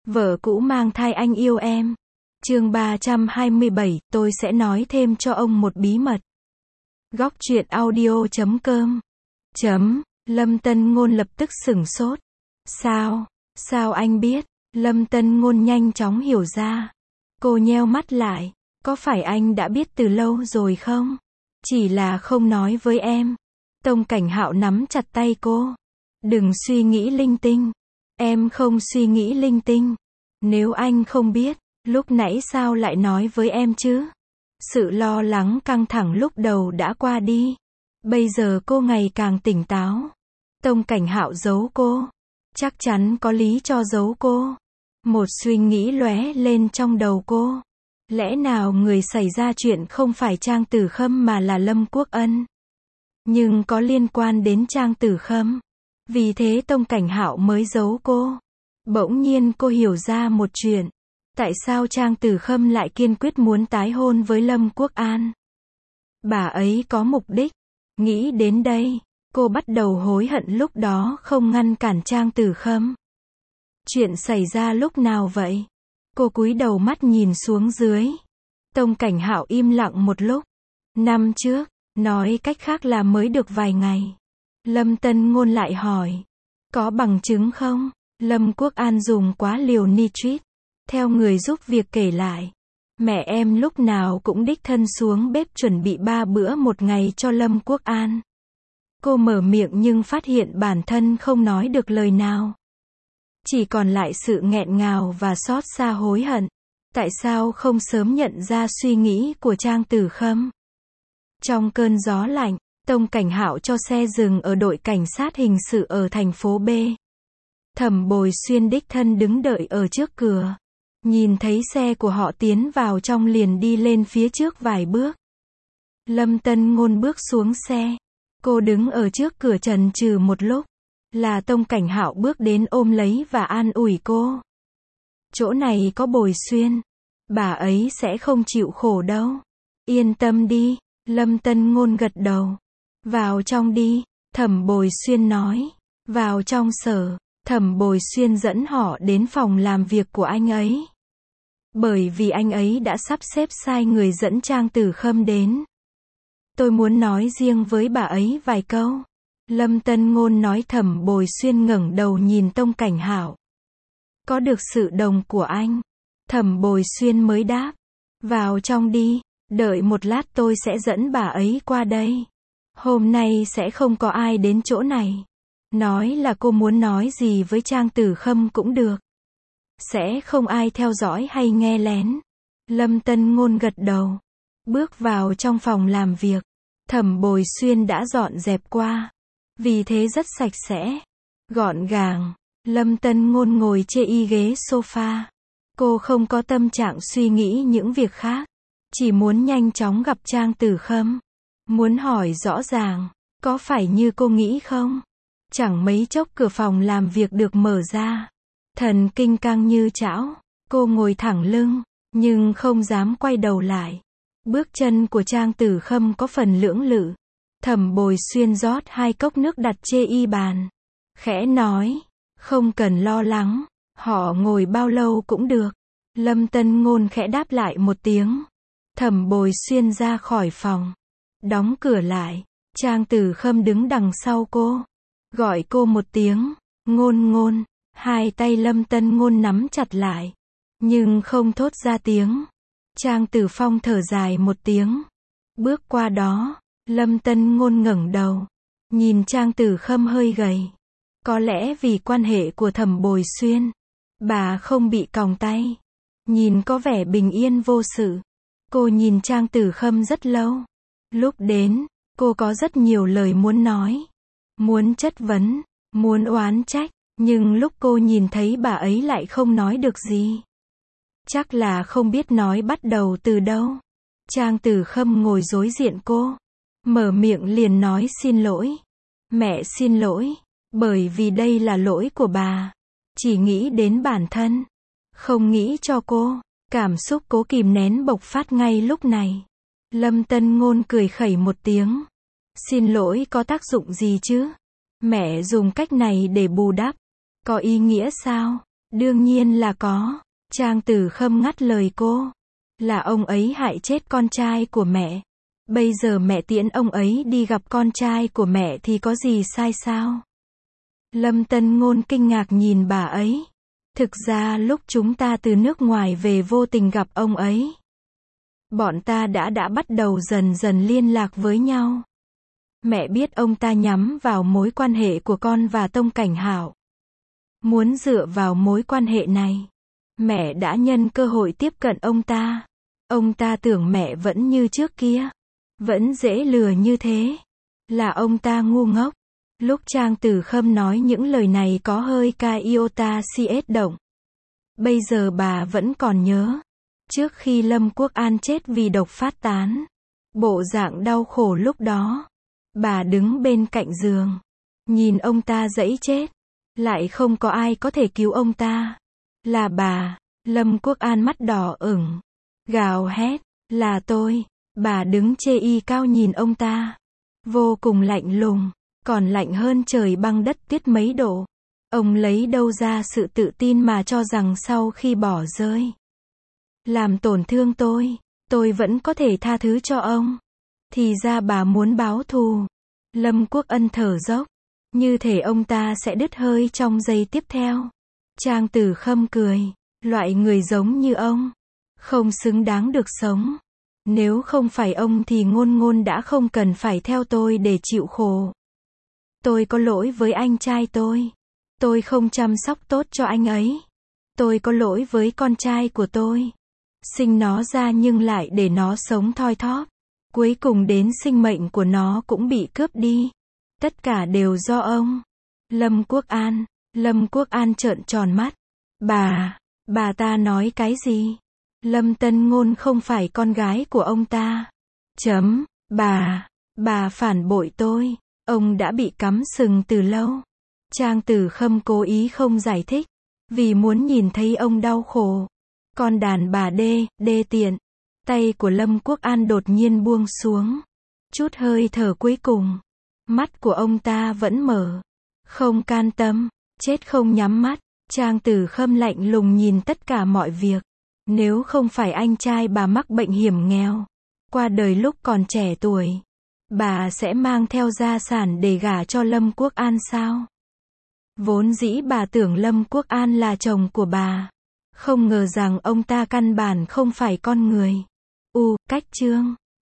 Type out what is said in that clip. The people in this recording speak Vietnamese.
Vợ cũ mang thai anh yêu em. Chương 327, tôi sẽ nói thêm cho ông một bí mật. Góc truyện audio.com. Lâm Tân Ngôn lập tức sửng sốt. Sao anh biết? Lâm Tân Ngôn nhanh chóng hiểu ra. Cô nheo mắt lại. Có phải anh đã biết từ lâu rồi không? Chỉ là không nói với em. Tông Cảnh Hạo nắm chặt tay cô. Đừng suy nghĩ linh tinh. Em không suy nghĩ linh tinh. Nếu anh không biết, lúc nãy sao lại nói với em chứ? Sự lo lắng căng thẳng lúc đầu đã qua đi. Bây giờ cô ngày càng tỉnh táo. Tông Cảnh Hạo giấu cô. Chắc chắn có lý cho giấu cô. Một suy nghĩ lóe lên trong đầu cô. Lẽ nào người xảy ra chuyện không phải Trang Tử Khâm mà là Lâm Quốc Ân? Nhưng có liên quan đến Trang Tử Khâm. Vì thế Tông Cảnh Hạo mới giấu cô. Bỗng nhiên cô hiểu ra một chuyện. Tại sao Trang Tử Khâm lại kiên quyết muốn tái hôn với Lâm Quốc An? Bà ấy có mục đích. Nghĩ đến đây, cô bắt đầu hối hận lúc đó không ngăn cản Trang Tử Khâm. Chuyện xảy ra lúc nào vậy? Cô cúi đầu mắt nhìn xuống dưới. Tông Cảnh Hạo im lặng một lúc. Năm trước, nói cách khác là mới được vài ngày. Lâm Tân Ngôn lại hỏi. Có bằng chứng không? Lâm Quốc An dùng quá liều nitrit. Theo người giúp việc kể lại. Mẹ em lúc nào cũng đích thân xuống bếp chuẩn bị 3 bữa một ngày cho Lâm Quốc An. Cô mở miệng nhưng phát hiện bản thân không nói được lời nào. Chỉ còn lại sự nghẹn ngào và xót xa hối hận. Tại sao không sớm nhận ra suy nghĩ của Trang Tử Khâm? Trong cơn gió lạnh, Tông Cảnh Hạo cho xe dừng ở đội cảnh sát hình sự ở thành phố B. Thẩm Bồi Xuyên đích thân đứng đợi ở trước cửa. Nhìn thấy xe của họ tiến vào trong liền đi lên phía trước vài bước. Lâm Tân Ngôn bước xuống xe. Cô đứng ở trước cửa chần chừ một lúc. Là Tông Cảnh Hạo bước đến ôm lấy và an ủi cô. Chỗ này có Bồi Xuyên. Bà ấy sẽ không chịu khổ đâu. Yên tâm đi. Lâm Tân Ngôn gật đầu. Vào trong đi. Thẩm Bồi Xuyên nói. Vào trong sở. Thẩm Bồi Xuyên dẫn họ đến phòng làm việc của anh ấy. Bởi vì anh ấy đã sắp xếp sai người dẫn Trang Tử Khâm đến. Tôi muốn nói riêng với bà ấy vài câu. Lâm Tân Ngôn nói. Thẩm Bồi Xuyên ngẩng đầu nhìn Tông Cảnh Hạo. Có được sự đồng của anh. Thẩm Bồi Xuyên mới đáp. Vào trong đi. Đợi một lát tôi sẽ dẫn bà ấy qua đây. Hôm nay sẽ không có ai đến chỗ này. Nói là cô muốn nói gì với Trang Tử Khâm cũng được. Sẽ không ai theo dõi hay nghe lén. Lâm Tân Ngôn gật đầu. Bước vào trong phòng làm việc. Thẩm Bồi Xuyên đã dọn dẹp qua. Vì thế rất sạch sẽ. Gọn gàng. Lâm Tân Ngôn ngồi chê ghế sofa. Cô không có tâm trạng suy nghĩ những việc khác. Chỉ muốn nhanh chóng gặp Trang Tử Khâm. Muốn hỏi rõ ràng. Có phải như cô nghĩ không? Chẳng mấy chốc cửa phòng làm việc được mở ra. Thần kinh căng như chảo. Cô ngồi thẳng lưng. Nhưng không dám quay đầu lại. Bước chân của Trang Tử Khâm có phần lưỡng lự. Thẩm Bồi Xuyên rót 2 cốc nước đặt chê bàn. Khẽ nói. Không cần lo lắng. Họ ngồi bao lâu cũng được. Lâm Tân Ngôn khẽ đáp lại một tiếng. Thẩm Bồi Xuyên ra khỏi phòng. Đóng cửa lại. Trang Tử Khâm đứng đằng sau cô. Gọi cô một tiếng. Ngôn Ngôn. Hai tay Lâm Tân Ngôn nắm chặt lại. Nhưng không thốt ra tiếng. Trang Tử Phong thở dài một tiếng. Bước qua đó. Lâm Tân Ngôn ngẩng đầu. Nhìn Trang Tử Khâm hơi gầy. Có lẽ vì quan hệ của Thẩm Bồi Xuyên. Bà không bị còng tay. Nhìn có vẻ bình yên vô sự. Cô nhìn Trang Tử Khâm rất lâu. Lúc đến, cô có rất nhiều lời muốn nói. Muốn chất vấn. Muốn oán trách. Nhưng lúc cô nhìn thấy bà ấy lại không nói được gì. Chắc là không biết nói bắt đầu từ đâu. Trang Tử Khâm ngồi đối diện cô. Mở miệng liền nói xin lỗi. Mẹ xin lỗi. Bởi vì đây là lỗi của bà. Chỉ nghĩ đến bản thân. Không nghĩ cho cô. Cảm xúc cố kìm nén bộc phát ngay lúc này. Lâm Tân Ngôn cười khẩy một tiếng. Xin lỗi có tác dụng gì chứ? Mẹ dùng cách này để bù đắp. Có ý nghĩa sao? Đương nhiên là có. Trang Tử Khâm ngắt lời cô. Là ông ấy hại chết con trai của mẹ. Bây giờ mẹ tiễn ông ấy đi gặp con trai của mẹ thì có gì sai sao? Lâm Tân Ngôn kinh ngạc nhìn bà ấy. Thực ra lúc chúng ta từ nước ngoài về vô tình gặp ông ấy. Bọn ta đã bắt đầu dần dần liên lạc với nhau. Mẹ biết ông ta nhắm vào mối quan hệ của con và Tông Cảnh Hạo. Muốn dựa vào mối quan hệ này, mẹ đã nhân cơ hội tiếp cận ông ta. Ông ta tưởng mẹ vẫn như trước kia, vẫn dễ lừa như thế. Là ông ta ngu ngốc. Lúc Trang Tử Khâm nói những lời này có hơi ca iota cs động. Bây giờ bà vẫn còn nhớ. Trước khi Lâm Quốc An chết vì độc phát tán, bộ dạng đau khổ lúc đó. Bà đứng bên cạnh giường, nhìn ông ta giãy chết. Lại không có ai có thể cứu ông ta. Là bà. Lâm Quốc An mắt đỏ ửng, gào hét, là tôi. Bà đứng chê y cao nhìn ông ta. Vô cùng lạnh lùng, còn lạnh hơn trời băng đất tuyết mấy độ. Ông lấy đâu ra sự tự tin mà cho rằng sau khi bỏ rơi, làm tổn thương tôi vẫn có thể tha thứ cho ông. Thì ra bà muốn báo thù. Lâm Quốc Ân thở dốc, như thể ông ta sẽ đứt hơi trong giây tiếp theo. Trang Tử Khâm cười, loại người giống như ông, không xứng đáng được sống. Nếu không phải ông thì Ngôn Ngôn đã không cần phải theo tôi để chịu khổ. Tôi có lỗi với anh trai tôi không chăm sóc tốt cho anh ấy. Tôi có lỗi với con trai của tôi. Sinh nó ra nhưng lại để nó sống thoi thóp. Cuối cùng đến sinh mệnh của nó cũng bị cướp đi. Tất cả đều do ông. Lâm Quốc An trợn tròn mắt. Bà ta nói cái gì? Lâm Tân Ngôn không phải con gái của ông ta. Bà phản bội tôi. Ông đã bị cắm sừng từ lâu. Trang Tử Khâm cố ý không giải thích, vì muốn nhìn thấy ông đau khổ. Con đàn bà đê tiện. Tay của Lâm Quốc An đột nhiên buông xuống. Chút hơi thở cuối cùng. Mắt của ông ta vẫn mở. Không can tâm, chết không nhắm mắt. Trang Tử Khâm lạnh lùng nhìn tất cả mọi việc. Nếu không phải anh trai bà mắc bệnh hiểm nghèo, qua đời lúc còn trẻ tuổi, bà sẽ mang theo gia sản để gả cho Lâm Quốc An sao? Vốn dĩ bà tưởng Lâm Quốc An là chồng của bà. Không ngờ rằng ông ta căn bản không phải con người. Cách chương